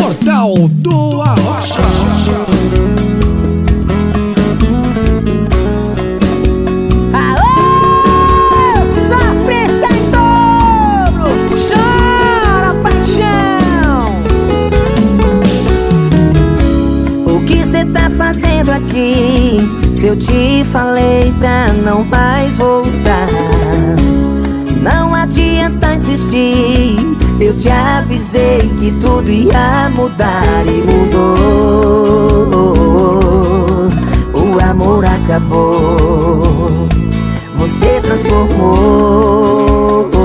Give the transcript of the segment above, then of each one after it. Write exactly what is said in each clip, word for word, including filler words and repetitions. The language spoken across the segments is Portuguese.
Portal do Arrocha. Alô, sofre sem dobro, chora paixão. O que cê tá fazendo aqui? Se eu te falei pra não mais voltar, não adianta insistir. Eu te avisei que tudo ia mudar e mudou. O amor acabou, você transformou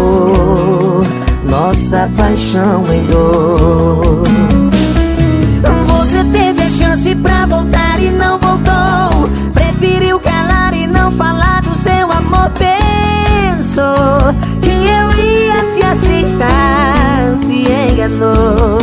nossa paixão em dor. Você teve a chance pra voltar e não voltou. Preferiu calar e não falar do seu amor. Pensou que eu ia te aceitar, se enganou.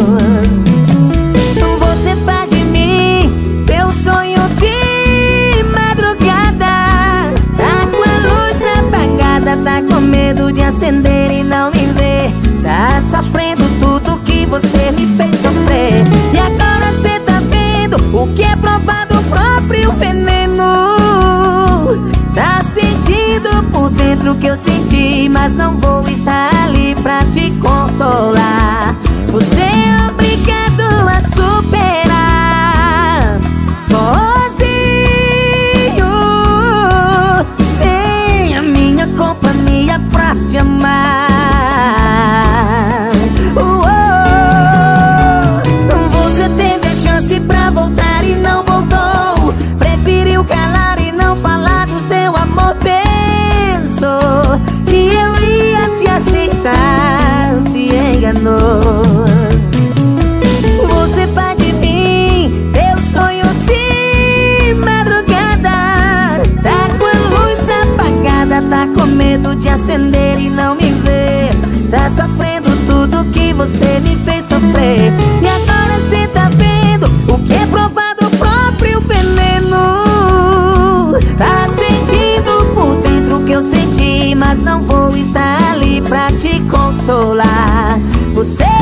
Você faz de mim teu sonho de madrugada. Tá com a luz apagada, tá com medo de acender e não me ver. Tá sofrendo tudo que você me fez sofrer. E agora cê tá vendo o que é provado, o próprio veneno. Tá sentindo por dentro o que eu senti, mas não vou estar ali pra te consolar. Você é obrigado a superar sozinho, sem a minha companhia pra te amar. Oh, oh. Você teve a chance pra voltar e não voltou. Preferiu calar e não falar do seu amor. Pensou que eu ia te aceitar, se enganou. Você faz de mim teu sonho de madrugada. Tá com a luz apagada, tá com medo de acender e não me ver. Tá sofrendo tudo que você me fez sofrer. E agora cê tá vendo o que é provado, o próprio veneno. Tá sentindo por dentro o que eu senti, mas não vou estar ali pra te consolar. Você